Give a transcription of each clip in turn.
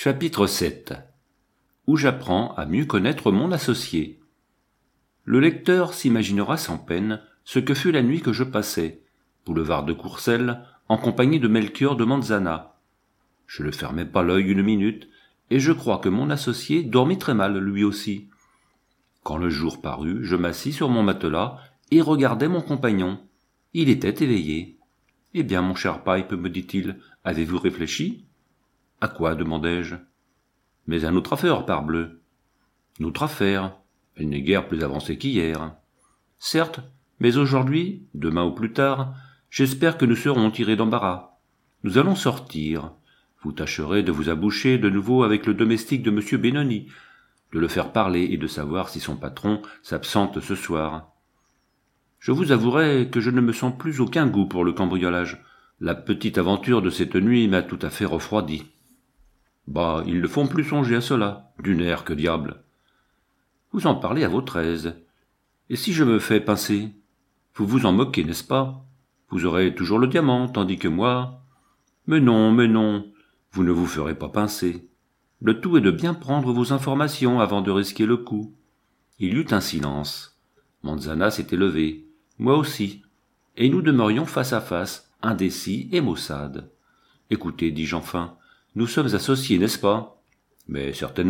Chapitre 7. Où j'apprends à mieux connaître mon associé. Le lecteur s'imaginera sans peine ce que fut la nuit que je passai, boulevard de Courcelles, en compagnie de Melchior de Manzana. Je ne fermai pas l'œil une minute, et je crois que mon associé dormit très mal lui aussi. Quand le jour parut, je m'assis sur mon matelas et regardai mon compagnon. Il était éveillé. « Eh bien, mon cher Pipe, me dit-il, avez-vous réfléchi ?»« À quoi ?» demandai-je. « Mais à notre affaire, parbleu. »« Notre affaire, elle n'est guère plus avancée qu'hier. »« Certes, mais aujourd'hui, demain ou plus tard, j'espère que nous serons tirés d'embarras. Nous allons sortir. Vous tâcherez de vous aboucher de nouveau avec le domestique de M. Benoni, de le faire parler et de savoir si son patron s'absente ce soir. Je vous avouerai que je ne me sens plus aucun goût pour le cambriolage. La petite aventure de cette nuit m'a tout à fait refroidi. Bah, ils ne font plus songer à cela, du nerf, que diable. Vous en parlez à votre aise. Et si je me fais pincer? Vous vous en moquez, n'est-ce pas? Vous aurez toujours le diamant, tandis que moi... Mais non, vous ne vous ferez pas pincer. Le tout est de bien prendre vos informations avant de risquer le coup. Il y eut un silence. Manzana s'était levé, moi aussi, et nous demeurions face à face, indécis et maussades. « Écoutez, dis-je enfin, nous sommes associés, n'est-ce pas? »« Mais certainement. »«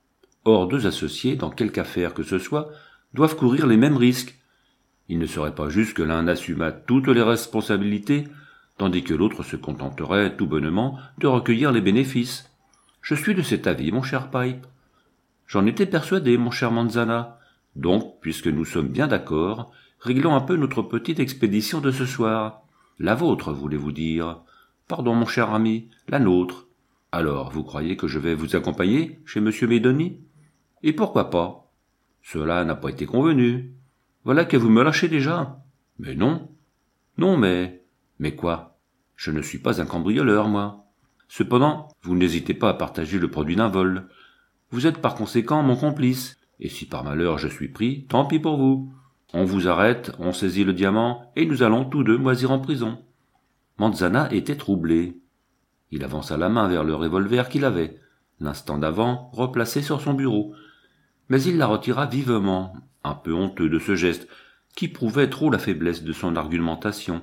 Or, deux associés, dans quelque affaire que ce soit, doivent courir les mêmes risques. Il ne serait pas juste que l'un assumât toutes les responsabilités, tandis que l'autre se contenterait tout bonnement de recueillir les bénéfices. Je suis de cet avis, mon cher Pipe. J'en étais persuadé, mon cher Manzana. Donc, puisque nous sommes bien d'accord, réglons un peu notre petite expédition de ce soir. La vôtre, voulez-vous dire? Pardon, mon cher ami, la nôtre. Alors, vous croyez que je vais vous accompagner chez M. Benoni? Et pourquoi pas? Cela n'a pas été convenu. Voilà que vous me lâchez déjà. Mais non. Non, mais... Mais quoi? Je ne suis pas un cambrioleur, moi. Cependant, vous n'hésitez pas à partager le produit d'un vol. Vous êtes par conséquent mon complice. Et si par malheur je suis pris, tant pis pour vous. On vous arrête, on saisit le diamant, et nous allons tous deux moisir en prison. Manzana était troublé. Il avança la main vers le revolver qu'il avait, l'instant d'avant, replacé sur son bureau. Mais il la retira vivement, un peu honteux de ce geste, qui prouvait trop la faiblesse de son argumentation.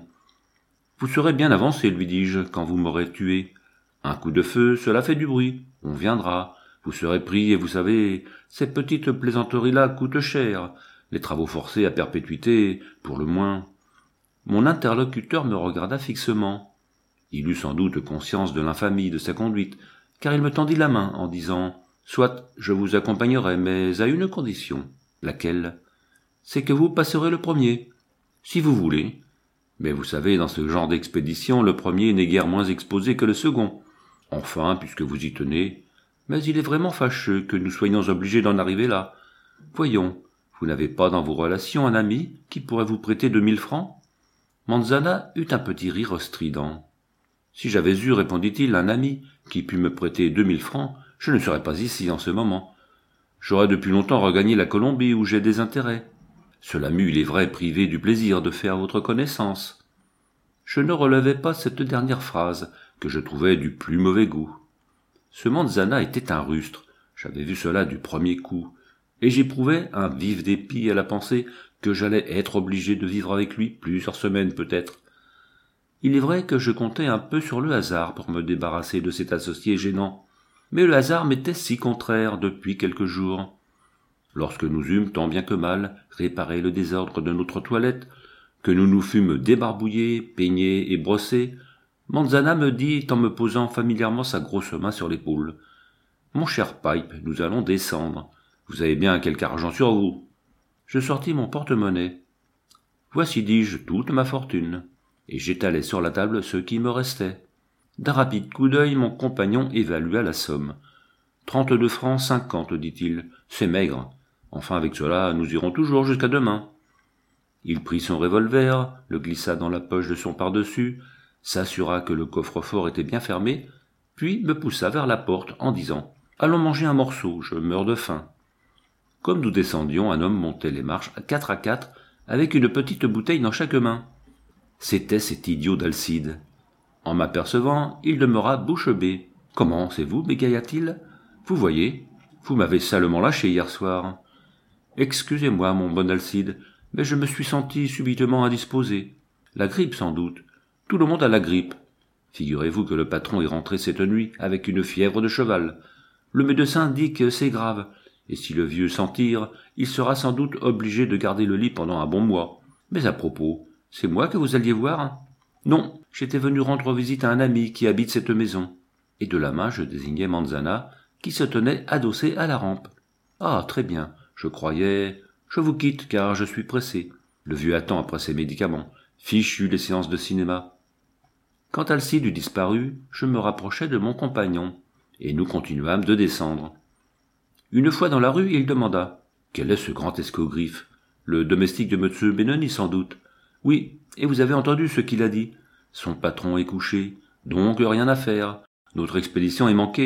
« Vous serez bien avancé, lui dis-je, quand vous m'aurez tué. Un coup de feu, cela fait du bruit. On viendra. Vous serez pris, et vous savez, ces petites plaisanteries-là coûtent cher. Les travaux forcés à perpétuité, pour le moins. » Mon interlocuteur me regarda fixement. Il eut sans doute conscience de l'infamie de sa conduite, car il me tendit la main en disant « Soit, je vous accompagnerai, mais à une condition. » Laquelle? « C'est que vous passerez le premier. Si vous voulez. Mais vous savez, dans ce genre d'expédition, le premier n'est guère moins exposé que le second. Enfin, puisque vous y tenez. Mais il est vraiment fâcheux que nous soyons obligés d'en arriver là. Voyons, vous n'avez pas dans vos relations un ami qui pourrait vous prêter 2000 francs? » Manzana eut un petit rire strident. « Si j'avais eu, répondit-il, un ami qui pût me prêter 2000 francs, je ne serais pas ici en ce moment. J'aurais depuis longtemps regagné la Colombie où j'ai des intérêts. Cela m'eût, il est vrai, privé du plaisir de faire votre connaissance. » Je ne relevais pas cette dernière phrase, que je trouvais du plus mauvais goût. Ce Manzana était un rustre, j'avais vu cela du premier coup, et j'éprouvais un vif dépit à la pensée que j'allais être obligé de vivre avec lui plusieurs semaines peut-être. Il est vrai que je comptais un peu sur le hasard pour me débarrasser de cet associé gênant, mais le hasard m'était si contraire depuis quelques jours. Lorsque nous eûmes tant bien que mal réparé le désordre de notre toilette, que nous nous fûmes débarbouillés, peignés et brossés, Manzana me dit en me posant familièrement sa grosse main sur l'épaule. « Mon cher Pipe, nous allons descendre. Vous avez bien quelque argent sur vous. » Je sortis mon porte-monnaie. « Voici, dis-je, toute ma fortune. » Et j'étalai sur la table ce qui me restait. D'un rapide coup d'œil, mon compagnon évalua la somme. « 32 francs 50, dit-il. C'est maigre. Enfin, avec cela, nous irons toujours jusqu'à demain. » Il prit son revolver, le glissa dans la poche de son pardessus, s'assura que le coffre-fort était bien fermé, puis me poussa vers la porte en disant « Allons manger un morceau, je meurs de faim. » Comme nous descendions, un homme montait les marches à 4, avec une petite bouteille dans chaque main. C'était cet idiot d'Alcide. En m'apercevant, il demeura bouche bée. Comment, c'est vous, bégaya-t-il? Vous voyez, vous m'avez salement lâché hier soir. Excusez-moi, mon bon Alcide, mais je me suis senti subitement indisposé. La grippe, sans doute. Tout le monde a la grippe. Figurez-vous que le patron est rentré cette nuit avec une fièvre de cheval. Le médecin dit que c'est grave, et si le vieux s'en tire, il sera sans doute obligé de garder le lit pendant un bon mois. Mais à propos, c'est moi que vous alliez voir? Non, j'étais venu rendre visite à un ami qui habite cette maison. Et de la main je désignai Manzana, qui se tenait adossé à la rampe. Ah, très bien, je croyais... Je vous quitte, car je suis pressé. Le vieux attend après ses médicaments. Fichu les séances de cinéma. Quand Alcide eut disparu, je me rapprochai de mon compagnon, et nous continuâmes de descendre. Une fois dans la rue, il demanda « Quel est ce grand escogriffe? Le domestique de M. Benoni, sans doute. »« Oui, et vous avez entendu ce qu'il a dit. Son patron est couché, donc rien à faire. Notre expédition est manquée. »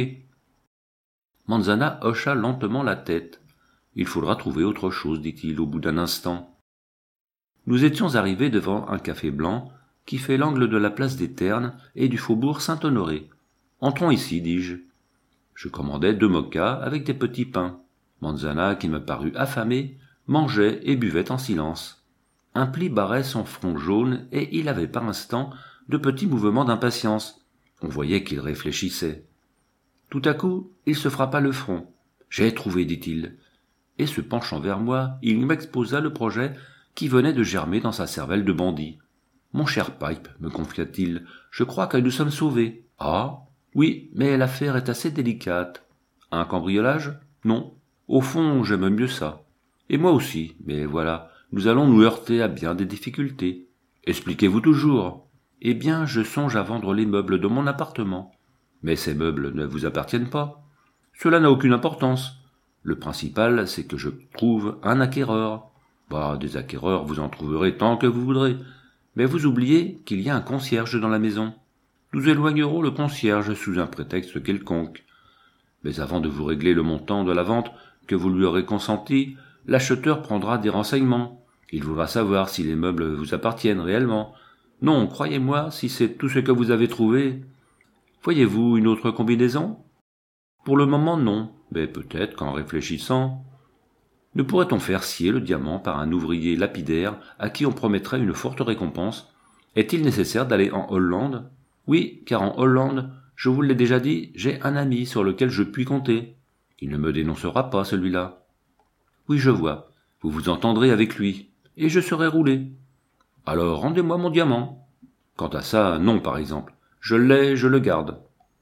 Manzana hocha lentement la tête. « Il faudra trouver autre chose, dit-il au bout d'un instant. » Nous étions arrivés devant un café blanc qui fait l'angle de la place des Ternes et du faubourg Saint-Honoré. « Entrons ici, dis-je. » Je commandai 2 mokas avec des petits pains. Manzana, qui me parut affamé, mangeait et buvait en silence. Un pli barrait son front jaune et il avait par instants de petits mouvements d'impatience. On voyait qu'il réfléchissait. Tout à coup, il se frappa le front. « J'ai trouvé, dit-il. » Et se penchant vers moi, il m'exposa le projet qui venait de germer dans sa cervelle de bandit. « Mon cher Pipe, me confia-t-il, je crois que nous sommes sauvés. »« Ah, oui, mais l'affaire est assez délicate. »« Un cambriolage ? Non. Au fond, j'aime mieux ça. Et moi aussi, mais voilà, nous allons nous heurter à bien des difficultés. Expliquez-vous toujours. Eh bien, je songe à vendre les meubles de mon appartement. Mais ces meubles ne vous appartiennent pas. Cela n'a aucune importance. Le principal, c'est que je trouve un acquéreur. Bah, des acquéreurs, vous en trouverez tant que vous voudrez. Mais vous oubliez qu'il y a un concierge dans la maison. Nous éloignerons le concierge sous un prétexte quelconque. Mais avant de vous régler le montant de la vente que vous lui aurez consenti, l'acheteur prendra des renseignements. Il voudra savoir si les meubles vous appartiennent réellement. Non, croyez-moi, si c'est tout ce que vous avez trouvé. Voyez-vous une autre combinaison? Pour le moment, non, mais peut-être qu'en réfléchissant... Ne pourrait-on faire scier le diamant par un ouvrier lapidaire à qui on promettrait une forte récompense? Est-il nécessaire d'aller en Hollande? Oui, car en Hollande, je vous l'ai déjà dit, j'ai un ami sur lequel je puis compter. Il ne me dénoncera pas, celui-là. Oui, je vois. Vous vous entendrez avec lui, et je serai roulé. Alors rendez-moi mon diamant. Quant à ça, non, par exemple. Je l'ai, je le garde.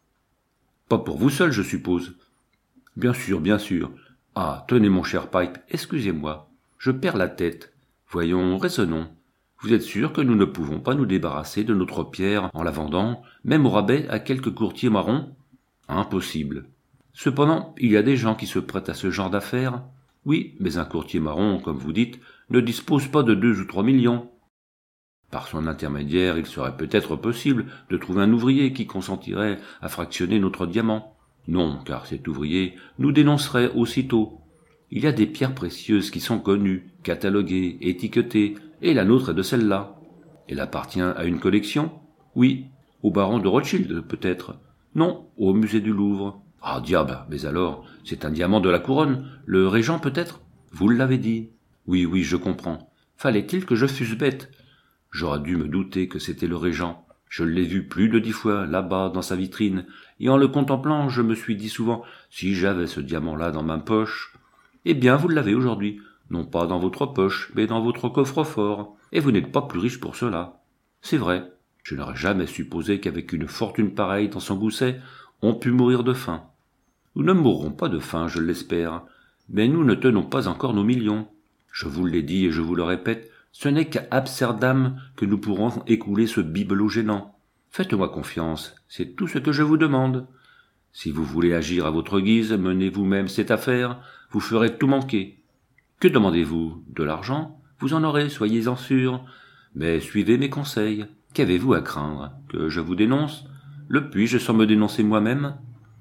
Pas pour vous seul, je suppose. Bien sûr, bien sûr. Ah, tenez, mon cher Pipe, excusez-moi. Je perds la tête. Voyons, raisonnons. Vous êtes sûr que nous ne pouvons pas nous débarrasser de notre pierre en la vendant, même au rabais, à quelques courtiers marrons? Impossible. Cependant, il y a des gens qui se prêtent à ce genre d'affaires. Oui, mais un courtier marron, comme vous dites, ne dispose pas de 2 ou 3 millions. Par son intermédiaire, il serait peut-être possible de trouver un ouvrier qui consentirait à fractionner notre diamant. Non, car cet ouvrier nous dénoncerait aussitôt. Il y a des pierres précieuses qui sont connues, cataloguées, étiquetées, et la nôtre est de celle-là. Elle appartient à une collection? Oui. Au baron de Rothschild, peut-être? Non, au musée du Louvre. Ah, diable, mais alors, c'est un diamant de la couronne, le régent peut-être? Vous l'avez dit. Oui, oui, je comprends. Fallait-il que je fusse bête? J'aurais dû me douter que c'était le régent. Je l'ai vu plus de 10 fois, là-bas, dans sa vitrine, et en le contemplant, je me suis dit souvent, si j'avais ce diamant-là dans ma poche. Eh bien, vous l'avez aujourd'hui, non pas dans votre poche, mais dans votre coffre-fort, et vous n'êtes pas plus riche pour cela. C'est vrai, je n'aurais jamais supposé qu'avec une fortune pareille dans son gousset, on pût mourir de faim. Nous ne mourrons pas de faim, je l'espère, mais nous ne tenons pas encore nos millions. Je vous l'ai dit et je vous le répète, ce n'est qu'à Amsterdam que nous pourrons écouler ce bibelot gênant. Faites-moi confiance, c'est tout ce que je vous demande. Si vous voulez agir à votre guise, menez vous-même cette affaire, vous ferez tout manquer. Que demandez-vous? De l'argent? Vous en aurez, soyez-en sûrs. Mais suivez mes conseils. Qu'avez-vous à craindre? Que je vous dénonce? Le puis-je sans me dénoncer moi-même?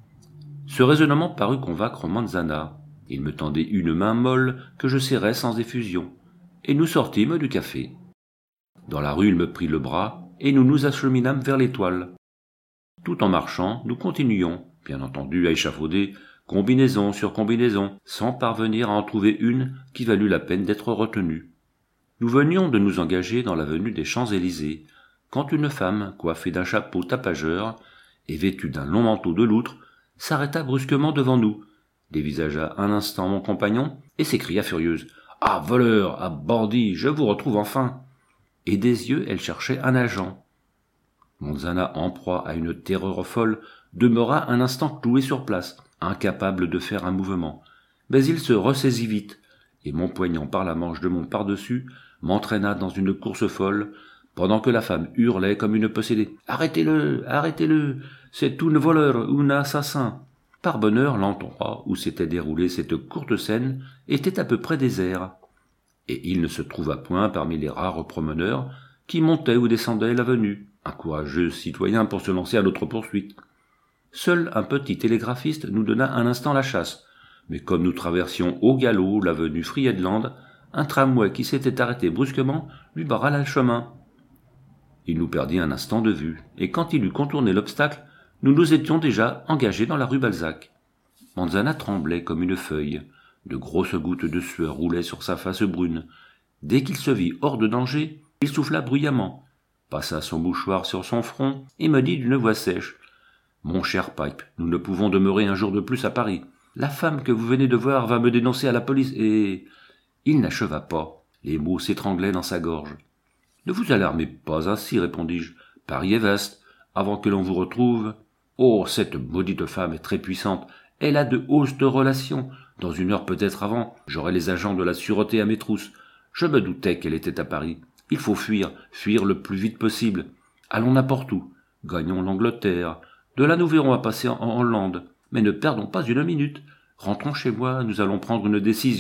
Ce raisonnement parut convaincre Manzana. Il me tendait une main molle que je serrai sans effusion, et nous sortîmes du café. Dans la rue, il me prit le bras, et nous nous acheminâmes vers l'Étoile. Tout en marchant, nous continuions, bien entendu à échafauder combinaison sur combinaison, sans parvenir à en trouver une qui valût la peine d'être retenue. Nous venions de nous engager dans l'avenue des Champs-Élysées, quand une femme, coiffée d'un chapeau tapageur et vêtue d'un long manteau de loutre, s'arrêta brusquement devant nous, dévisagea un instant mon compagnon et s'écria furieuse. « Ah, voleur! Ah, bandit! Je vous retrouve enfin !» Et des yeux, elle cherchait un agent. Monzana, en proie à une terreur folle, demeura un instant cloué sur place, incapable de faire un mouvement. Mais il se ressaisit vite, et m'empoignant par la manche de mon pardessus, m'entraîna dans une course folle, pendant que la femme hurlait comme une possédée. « Arrêtez-le! Arrêtez-le! C'est un voleur ou un assassin !» Par bonheur, l'endroit où s'était déroulée cette courte scène était à peu près désert, et il ne se trouva point parmi les rares promeneurs qui montaient ou descendaient l'avenue, un courageux citoyen pour se lancer à notre poursuite. Seul un petit télégraphiste nous donna un instant la chasse, mais comme nous traversions au galop l'avenue Friedland, un tramway qui s'était arrêté brusquement lui barra le chemin. Il nous perdit un instant de vue, et quand il eut contourné l'obstacle, nous nous étions déjà engagés dans la rue Balzac. Monzana tremblait comme une feuille, de grosses gouttes de sueur roulaient sur sa face brune. Dès qu'il se vit hors de danger, il souffla bruyamment, passa son mouchoir sur son front et me dit d'une voix sèche. « Mon cher Pipe, nous ne pouvons demeurer un jour de plus à Paris. La femme que vous venez de voir va me dénoncer à la police et... » Il n'acheva pas. Les mots s'étranglaient dans sa gorge. « Ne vous alarmez pas ainsi, répondis-je. Paris est vaste. Avant que l'on vous retrouve... Oh, cette maudite femme est très puissante. Elle a de hautes relations. Dans une heure peut-être avant, j'aurai les agents de la sûreté à mes trousses. Je me doutais qu'elle était à Paris. Il faut fuir le plus vite possible. Allons n'importe où. Gagnons l'Angleterre. De là nous verrons à passer en Hollande. Mais ne perdons pas une minute. Rentrons chez moi, nous allons prendre une décision. »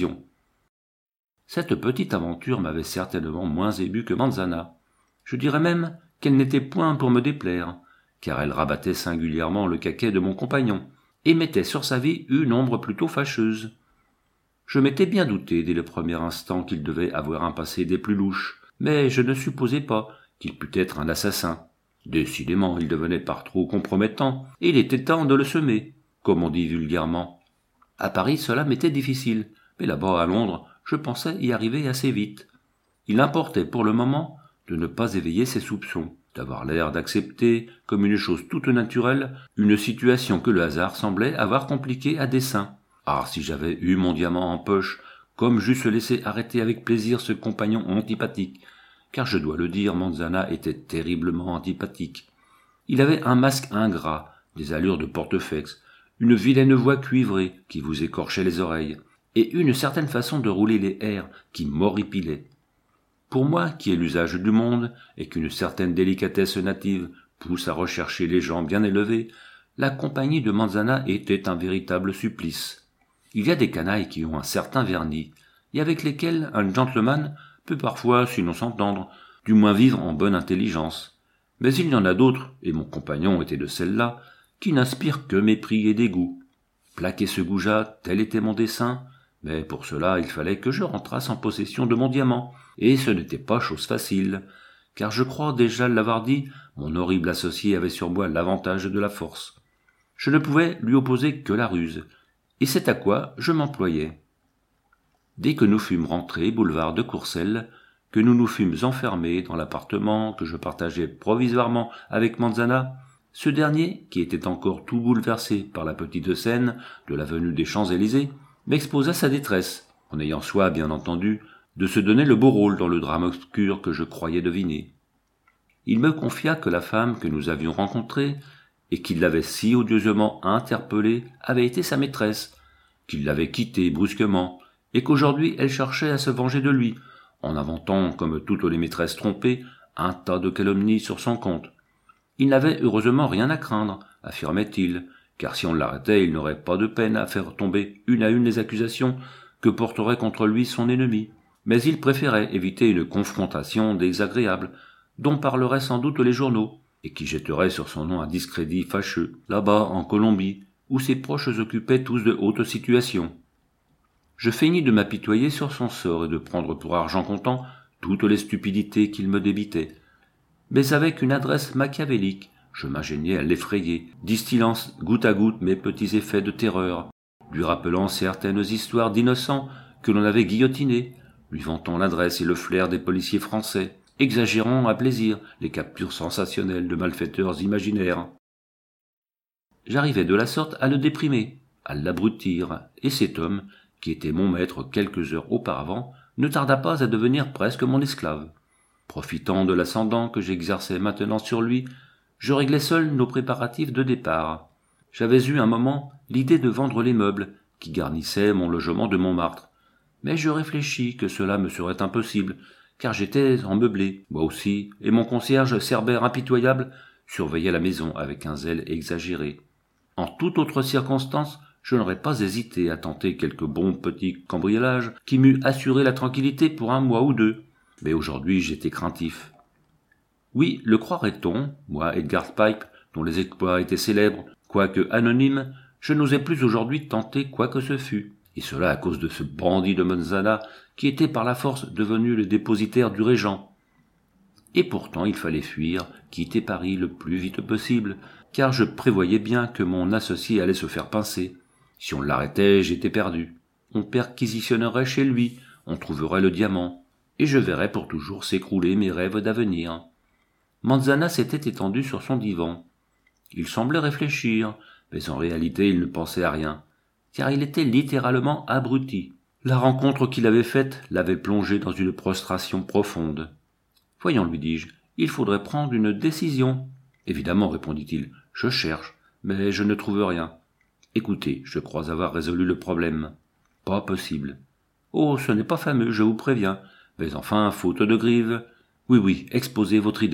Cette petite aventure m'avait certainement moins ému que Monzana. Je dirais même qu'elle n'était point pour me déplaire, car elle rabattait singulièrement le caquet de mon compagnon, et mettait sur sa vie une ombre plutôt fâcheuse. Je m'étais bien douté dès le premier instant qu'il devait avoir un passé des plus louches, mais je ne supposais pas qu'il pût être un assassin. Décidément, il devenait par trop compromettant, et il était temps de le semer, comme on dit vulgairement. À Paris, cela m'était difficile, mais là-bas, à Londres, je pensais y arriver assez vite. Il importait pour le moment de ne pas éveiller ses soupçons, d'avoir l'air d'accepter, comme une chose toute naturelle, une situation que le hasard semblait avoir compliquée à dessein. Ah, si j'avais eu mon diamant en poche, comme j'eusse laissé arrêter avec plaisir ce compagnon antipathique, car je dois le dire, Monzana était terriblement antipathique. Il avait un masque ingrat, des allures de portefaix, une vilaine voix cuivrée qui vous écorchait les oreilles, et une certaine façon de rouler les airs qui m'horripilait. Pour moi, qui ai l'usage du monde, et qu'une certaine délicatesse native pousse à rechercher les gens bien élevés, la compagnie de Monzana était un véritable supplice. Il y a des canailles qui ont un certain vernis, et avec lesquels un gentleman peut parfois, sinon s'entendre, du moins vivre en bonne intelligence. Mais il y en a d'autres, et mon compagnon était de celles-là, qui n'inspirent que mépris et dégoût. Plaquer ce goujat, tel était mon dessein, mais pour cela il fallait que je rentrasse en possession de mon diamant, et ce n'était pas chose facile, car je crois déjà l'avoir dit, mon horrible associé avait sur moi l'avantage de la force. Je ne pouvais lui opposer que la ruse, et c'est à quoi je m'employais. Dès que nous fûmes rentrés boulevard de Courcelles, que nous nous fûmes enfermés dans l'appartement que je partageais provisoirement avec Monzana, ce dernier, qui était encore tout bouleversé par la petite scène de l'avenue des Champs-Élysées, m'exposa sa détresse, en ayant soin, bien entendu, de se donner le beau rôle dans le drame obscur que je croyais deviner. Il me confia que la femme que nous avions rencontrée, et qui l'avait si odieusement interpellée, avait été sa maîtresse, qu'il l'avait quittée brusquement, et qu'aujourd'hui elle cherchait à se venger de lui, en inventant, comme toutes les maîtresses trompées, un tas de calomnies sur son compte. Il n'avait heureusement rien à craindre, affirmait-il, car si on l'arrêtait, il n'aurait pas de peine à faire tomber une à une les accusations que porterait contre lui son ennemi. Mais il préférait éviter une confrontation désagréable, dont parleraient sans doute les journaux, et qui jetterait sur son nom un discrédit fâcheux, là-bas en Colombie, où ses proches occupaient tous de hautes situations. Je feignis de m'apitoyer sur son sort et de prendre pour argent comptant toutes les stupidités qu'il me débitait. Mais avec une adresse machiavélique, Je m'ingéniais à l'effrayer, distillant goutte à goutte mes petits effets de terreur, lui rappelant certaines histoires d'innocents que l'on avait guillotinés, lui vantant l'adresse et le flair des policiers français, exagérant à plaisir les captures sensationnelles de malfaiteurs imaginaires. J'arrivais de la sorte à le déprimer, à l'abrutir, et cet homme, qui était mon maître quelques heures auparavant, ne tarda pas à devenir presque mon esclave. Profitant de l'ascendant que j'exerçais maintenant sur lui, je réglais seul nos préparatifs de départ. J'avais eu un moment l'idée de vendre les meubles qui garnissaient mon logement de Montmartre, mais je réfléchis que cela me serait impossible, car j'étais en meublé, moi aussi, et mon concierge Cerbère impitoyable surveillait la maison avec un zèle exagéré. En toute autre circonstance, je n'aurais pas hésité à tenter quelque bon petit cambriolage qui m'eût assuré la tranquillité pour un mois ou deux. Mais aujourd'hui, j'étais craintif. Oui, le croirait-on, moi, Edgar Spike, dont les exploits étaient célèbres, quoique anonymes, je n'osais plus aujourd'hui tenter quoi que ce fût, et cela à cause de ce bandit de Monzana qui était par la force devenu le dépositaire du régent. Et pourtant il fallait fuir, quitter Paris le plus vite possible, car je prévoyais bien que mon associé allait se faire pincer. Si on l'arrêtait, j'étais perdu. On perquisitionnerait chez lui, on trouverait le diamant, et je verrais pour toujours s'écrouler mes rêves d'avenir. Manzana s'était étendu sur son divan. Il semblait réfléchir, mais en réalité il ne pensait à rien, car il était littéralement abruti. La rencontre qu'il avait faite l'avait plongé dans une prostration profonde. « Voyons, lui dis-je, il faudrait prendre une décision. »« Évidemment, répondit-il, je cherche, mais je ne trouve rien. Écoutez, je crois avoir résolu le problème. »« Pas possible. »« Oh, ce n'est pas fameux, je vous préviens. Mais enfin, faute de grive. Oui, exposez votre idée. »